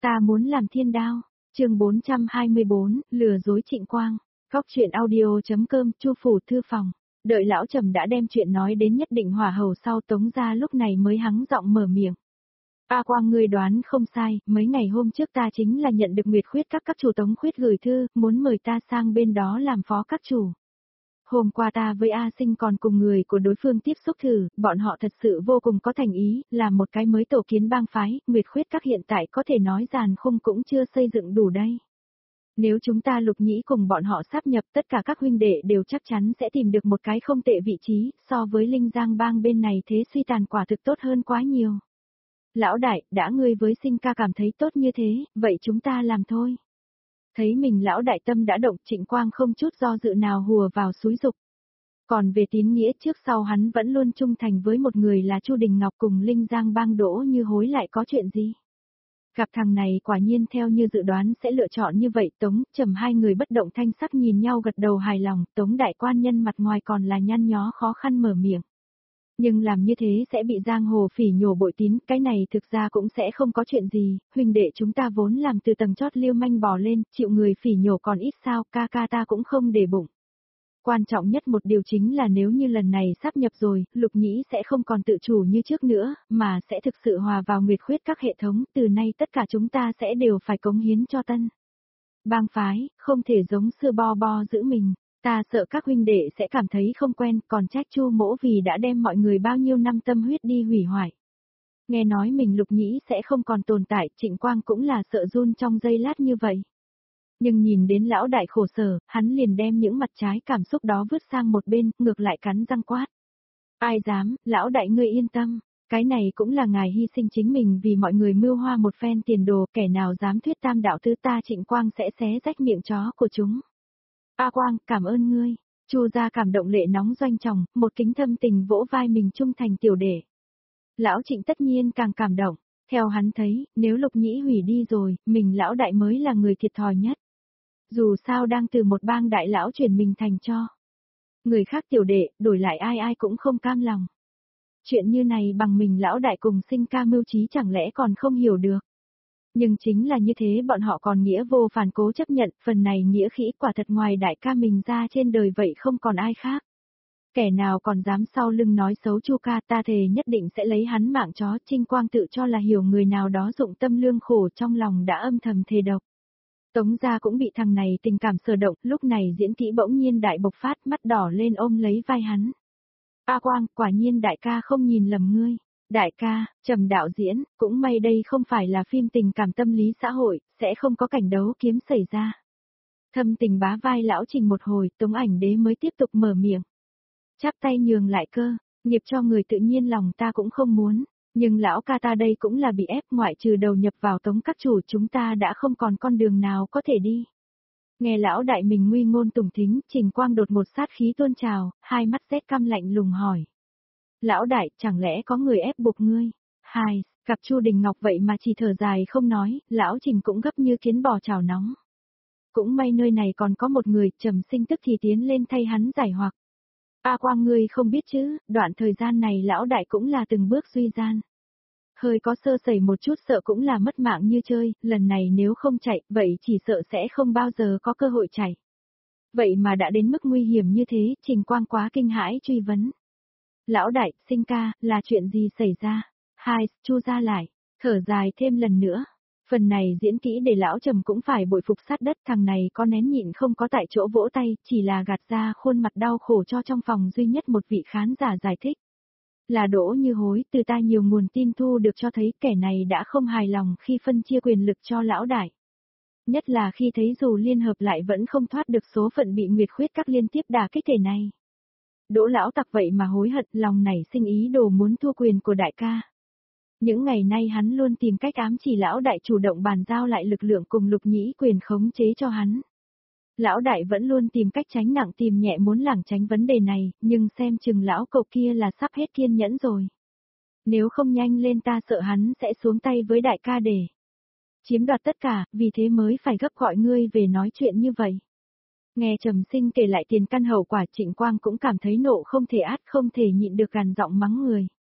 Ta muốn làm thiên đao. Chương 424, lừa dối Trịnh Quang. Góc truyện audio.com, Chu phủ thư phòng. Đợi lão Trầm đã đem chuyện nói đến nhất định hỏa hầu sau, Tống gia lúc này mới hắng giọng mở miệng. A Quang, ngươi đoán không sai, mấy ngày hôm trước ta chính là nhận được Nguyệt Khuyết các chủ Tống Khuyết gửi thư, muốn mời ta sang bên đó làm phó các chủ. Hôm qua ta với A Sinh còn cùng người của đối phương tiếp xúc thử, bọn họ thật sự vô cùng có thành ý, làm một cái mới tổ kiến bang phái, Nguyệt Khuyết các hiện tại có thể nói giàn khung cũng chưa xây dựng đủ đây. Nếu chúng ta Lục Nhĩ cùng bọn họ sáp nhập, tất cả các huynh đệ đều chắc chắn sẽ tìm được một cái không tệ vị trí, so với Linh Giang bang bên này thế suy tàn quả thực tốt hơn quá nhiều. Lão đại, đã ngươi với Sinh ca cảm thấy tốt như thế, vậy chúng ta làm thôi. Thấy mình lão đại tâm đã động, Trịnh Quang không chút do dự nào hùa vào xúi dục. Còn về tín nghĩa trước sau hắn vẫn luôn trung thành với một người là Chu Đình Ngọc, cùng Linh Giang bang Đỗ Như Hối lại có chuyện gì. Gặp thằng này quả nhiên theo như dự đoán sẽ lựa chọn như vậy. Tống, Trầm hai người bất động thanh sắc nhìn nhau gật đầu hài lòng. Tống đại quan nhân mặt ngoài còn là nhăn nhó khó khăn mở miệng. Nhưng làm như thế sẽ bị giang hồ phỉ nhổ bội tín, cái này thực ra cũng sẽ không có chuyện gì, huynh đệ chúng ta vốn làm từ tầng chót liêu manh bò lên, chịu người phỉ nhổ còn ít sao, ca ca ta cũng không để bụng. Quan trọng nhất một điều chính là nếu như lần này sáp nhập rồi, Lục Nhĩ sẽ không còn tự chủ như trước nữa, mà sẽ thực sự hòa vào Nguyệt Khuyết các hệ thống, từ nay tất cả chúng ta sẽ đều phải cống hiến cho tân bang phái, không thể giống xưa bo bo giữ mình. Ta sợ các huynh đệ sẽ cảm thấy không quen, còn trách Chu mỗ vì đã đem mọi người bao nhiêu năm tâm huyết đi hủy hoại. Nghe nói mình Lục Nhĩ sẽ không còn tồn tại, Trịnh Quang cũng là sợ run trong giây lát như vậy. Nhưng nhìn đến lão đại khổ sở, hắn liền đem những mặt trái cảm xúc đó vứt sang một bên, ngược lại cắn răng quát. Ai dám, lão đại ngươi yên tâm, cái này cũng là ngài hy sinh chính mình vì mọi người mưu hoa một phen tiền đồ, kẻ nào dám thuyết tam đạo tứ ta Trịnh Quang sẽ xé rách miệng chó của chúng. A Quang, cảm ơn ngươi. Chu gia cảm động lệ nóng doanh tròng, một kính thâm tình vỗ vai mình trung thành tiểu đệ. Lão Trịnh tất nhiên càng cảm động, theo hắn thấy, nếu Lục Nhĩ hủy đi rồi, mình lão đại mới là người thiệt thòi nhất. Dù sao đang từ một bang đại lão chuyển mình thành cho người khác tiểu đệ, đổi lại ai ai cũng không cam lòng. Chuyện như này bằng mình lão đại cùng Sinh ca mưu trí chẳng lẽ còn không hiểu được. Nhưng chính là như thế bọn họ còn nghĩa vô phản cố chấp nhận, phần này nghĩa khỉ quả thật ngoài đại ca mình ra trên đời vậy không còn ai khác. Kẻ nào còn dám sau lưng nói xấu Chu ca, ta thề nhất định sẽ lấy hắn mạng chó. Trịnh Quang tự cho là hiểu người nào đó dụng tâm lương khổ, trong lòng đã âm thầm thề độc. Tống gia cũng bị thằng này tình cảm sờ động, lúc này diễn kỹ bỗng nhiên đại bộc phát, mắt đỏ lên ôm lấy vai hắn. A Quang, quả nhiên đại ca không nhìn lầm ngươi. Đại ca, Trầm đạo diễn, cũng may đây không phải là phim tình cảm tâm lý xã hội, sẽ không có cảnh đấu kiếm xảy ra. Thâm tình bá vai lão Trình một hồi, Tống Ảnh Đế mới tiếp tục mở miệng. Chắp tay nhường lại cơ, nghiệp cho người tự nhiên lòng ta cũng không muốn, nhưng lão ca ta đây cũng là bị ép, ngoại trừ đầu nhập vào Tống các chủ, chúng ta đã không còn con đường nào có thể đi. Nghe lão đại mình nguy ngôn tùng thính, Trình Quang đột một sát khí tuôn trào, hai mắt rét căm lạnh lùng hỏi. Lão đại, chẳng lẽ có người ép buộc ngươi? Hai, gặp Chu Đình Ngọc vậy mà chỉ thở dài không nói, lão Trình cũng gấp như kiến bò chảo nóng. Cũng may nơi này còn có một người, Trầm Sinh tức thì tiến lên thay hắn giải hoặc. A Quang ngươi không biết chứ, đoạn thời gian này lão đại cũng là từng bước suy gian. Hơi có sơ sẩy một chút sợ cũng là mất mạng như chơi, lần này nếu không chạy, vậy chỉ sợ sẽ không bao giờ có cơ hội chạy. Vậy mà đã đến mức nguy hiểm như thế, Trình Quang quá kinh hãi truy vấn. Lão đại, Sinh ca, là chuyện gì xảy ra? Hai, Chu ra lại, thở dài thêm lần nữa. Phần này diễn kỹ để lão Trầm cũng phải bội phục sát đất, thằng này có nén nhịn không có tại chỗ vỗ tay, chỉ là gạt ra khuôn mặt đau khổ cho trong phòng duy nhất một vị khán giả giải thích. Là Đỗ Như Hối, từ ta nhiều nguồn tin thu được cho thấy kẻ này đã không hài lòng khi phân chia quyền lực cho lão đại. Nhất là khi thấy dù liên hợp lại vẫn không thoát được số phận bị Nguyệt Khuyết các liên tiếp đả kích thể này. Đỗ lão tặc vậy mà hối hận, lòng nảy sinh ý đồ muốn thua quyền của đại ca. Những ngày nay hắn luôn tìm cách ám chỉ lão đại chủ động bàn giao lại lực lượng cùng Lục Nhĩ quyền khống chế cho hắn. Lão đại vẫn luôn tìm cách tránh nặng tìm nhẹ muốn lảng tránh vấn đề này, nhưng xem chừng lão cậu kia là sắp hết kiên nhẫn rồi. Nếu không nhanh lên ta sợ hắn sẽ xuống tay với đại ca để chiếm đoạt tất cả, vì thế mới phải gấp gọi ngươi về nói chuyện như vậy. Nghe Trầm Sinh kể lại tiền căn hậu quả, Trịnh Quang cũng cảm thấy nộ không thể át, không thể nhịn được gằn giọng mắng người.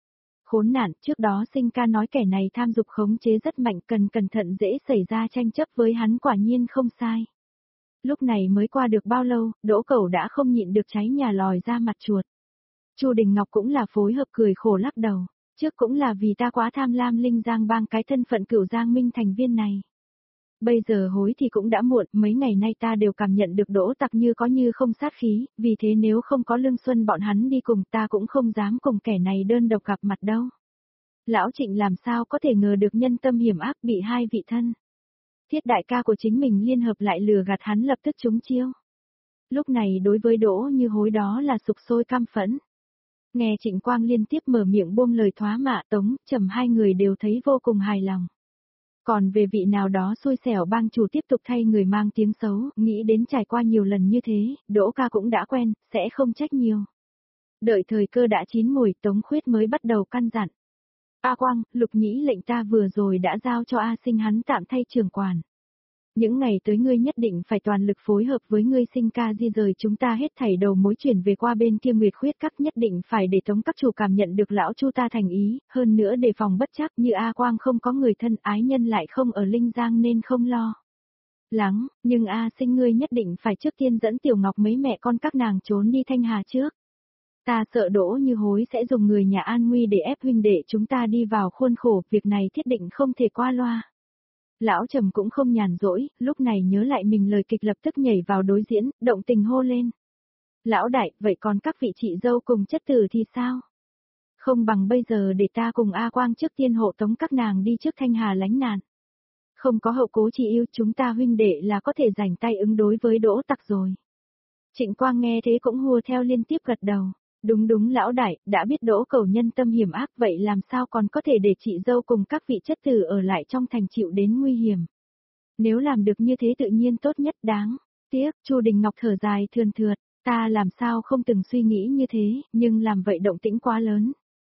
Khốn nạn, trước đó Sinh ca nói kẻ này tham dục khống chế rất mạnh, cần cẩn thận dễ xảy ra tranh chấp với hắn, quả nhiên không sai. Lúc này mới qua được bao lâu, Đỗ Cẩu đã không nhịn được cháy nhà lòi ra mặt chuột. Chu Đình Ngọc cũng là phối hợp cười khổ lắc đầu, trước cũng là vì ta quá tham lam Linh Giang Bang cái thân phận Cửu Giang Minh thành viên này. Bây giờ hối thì cũng đã muộn, mấy ngày nay ta đều cảm nhận được Đỗ Tặc như có như không sát khí, vì thế nếu không có Lương Xuân bọn hắn đi cùng ta cũng không dám cùng kẻ này đơn độc gặp mặt đâu. Lão Trịnh làm sao có thể ngờ được nhân tâm hiểm ác bị hai vị thân thiết đại ca của chính mình liên hợp lại lừa gạt hắn, lập tức trúng chiêu. Lúc này đối với Đỗ Như Hối đó là sục sôi căm phẫn. Nghe Trịnh Quang liên tiếp mở miệng buông lời thoá mạ Tống, Trầm hai người đều thấy vô cùng hài lòng. Còn về vị nào đó xui xẻo bang chủ tiếp tục thay người mang tiếng xấu, nghĩ đến trải qua nhiều lần như thế, Đỗ ca cũng đã quen, sẽ không trách nhiều. Đợi thời cơ đã chín mùi, Tống Khuyết mới bắt đầu căn dặn. A Quang, Lục Nhĩ lệnh ta vừa rồi đã giao cho A Sinh hắn tạm thay trưởng quản. Những ngày tới ngươi nhất định phải toàn lực phối hợp với ngươi Sinh ca di rời chúng ta hết thảy đầu mối chuyển về qua bên kia Nguyệt Khuyết Các, nhất định phải để Tống các chủ cảm nhận được lão Chu ta thành ý, hơn nữa đề phòng bất trắc, như A Quang không có người thân, ái nhân lại không ở Linh Giang nên không lo lắng, nhưng A Sinh ngươi nhất định phải trước tiên dẫn Tiểu Ngọc mấy mẹ con các nàng trốn đi Thanh Hà trước. Ta sợ Đỗ Như Hối sẽ dùng người nhà an nguy để ép huynh đệ chúng ta đi vào khuôn khổ, việc này thiết định không thể qua loa. Lão Trầm cũng không nhàn rỗi, lúc này nhớ lại mình lời kịch lập tức nhảy vào đối diễn, động tình hô lên. Lão đại, vậy còn các vị chị dâu cùng chất tử thì sao? Không bằng bây giờ để ta cùng A Quang trước tiên hộ tống các nàng đi trước Thanh Hà lánh nạn. Không có hậu cố chị yêu, chúng ta huynh đệ là có thể rảnh tay ứng đối với Đỗ Tặc rồi. Trịnh Quang nghe thế cũng hùa theo liên tiếp gật đầu. Đúng đúng lão đại, đã biết Đỗ Cẩu nhân tâm hiểm ác, vậy làm sao còn có thể để chị dâu cùng các vị chất tử ở lại trong thành chịu đến nguy hiểm. Nếu làm được như thế tự nhiên tốt nhất, đáng tiếc. Chu Đình Ngọc thở dài thườn thượt, ta làm sao không từng suy nghĩ như thế, nhưng làm vậy động tĩnh quá lớn.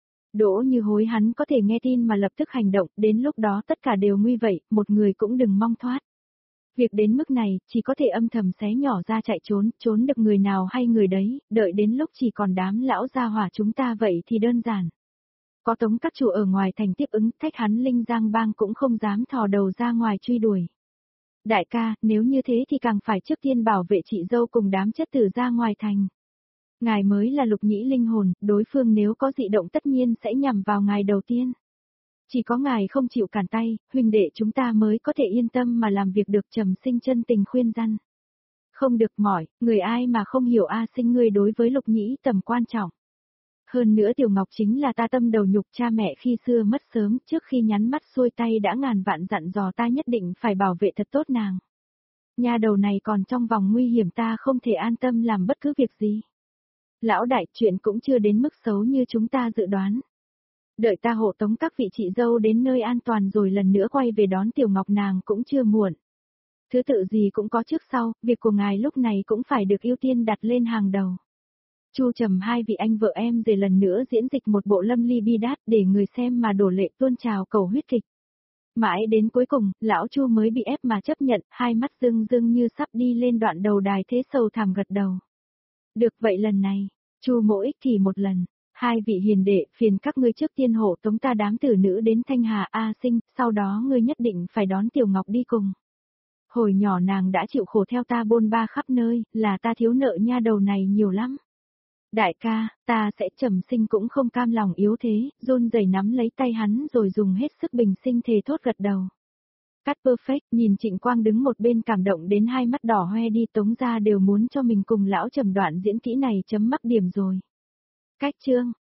Đỗ Như Hối hắn có thể nghe tin mà lập tức hành động, đến lúc đó tất cả đều nguy vậy, một người cũng đừng mong thoát. Việc đến mức này, chỉ có thể âm thầm xé nhỏ ra chạy trốn, trốn được người nào hay người đấy, đợi đến lúc chỉ còn đám lão gia hỏa chúng ta vậy thì đơn giản. Có Tống các chủ ở ngoài thành tiếp ứng, thách hắn Linh Giang Bang cũng không dám thò đầu ra ngoài truy đuổi. Đại ca, nếu như thế thì càng phải trước tiên bảo vệ chị dâu cùng đám chất tử ra ngoài thành. Ngài mới là Lục Nhĩ linh hồn, đối phương nếu có dị động tất nhiên sẽ nhằm vào ngài đầu tiên. Chỉ có ngài không chịu cản tay, huynh đệ chúng ta mới có thể yên tâm mà làm việc được. Trầm Sinh chân tình khuyên răn. Không được mỏi, người ai mà không hiểu A Sinh ngươi đối với Lục Nhĩ tầm quan trọng. Hơn nữa Tiểu Ngọc chính là ta tâm đầu nhục, cha mẹ khi xưa mất sớm, trước khi nhắn mắt xuôi tay đã ngàn vạn dặn dò ta nhất định phải bảo vệ thật tốt nàng. Nhà đầu này còn trong vòng nguy hiểm, ta không thể an tâm làm bất cứ việc gì. Lão đại, chuyện cũng chưa đến mức xấu như chúng ta dự đoán. Đợi ta hộ tống các vị chị dâu đến nơi an toàn rồi lần nữa quay về đón Tiểu Ngọc nàng cũng chưa muộn. Thứ tự gì cũng có trước sau, việc của ngài lúc này cũng phải được ưu tiên đặt lên hàng đầu. Chu Trầm hai vị anh vợ em rồi lần nữa diễn dịch một bộ Lâm Ly bi đát để người xem mà đổ lệ tuôn trào cầu huyết kịch. Mãi đến cuối cùng, lão Chu mới bị ép mà chấp nhận, hai mắt rưng rưng như sắp đi lên đoạn đầu đài thế sầu thảm gật đầu. Được vậy lần này, Chu mỗ ích kỷ một lần. Hai vị hiền đệ, phiền các ngươi trước tiên hộ tống ta đám tử nữ đến Thanh Hà A Sinh, sau đó ngươi nhất định phải đón Tiểu Ngọc đi cùng. Hồi nhỏ nàng đã chịu khổ theo ta bôn ba khắp nơi, là ta thiếu nợ nha đầu này nhiều lắm. Đại ca, ta sẽ. Trầm Sinh cũng không cam lòng yếu thế, run rẩy nắm lấy tay hắn rồi dùng hết sức bình sinh thề thốt gật đầu. Cắt perfect, nhìn Trịnh Quang đứng một bên cảm động đến hai mắt đỏ hoe đi, Tống gia đều muốn cho mình cùng lão Trầm đoạn diễn kỹ này chấm mắc điểm rồi. Cách chương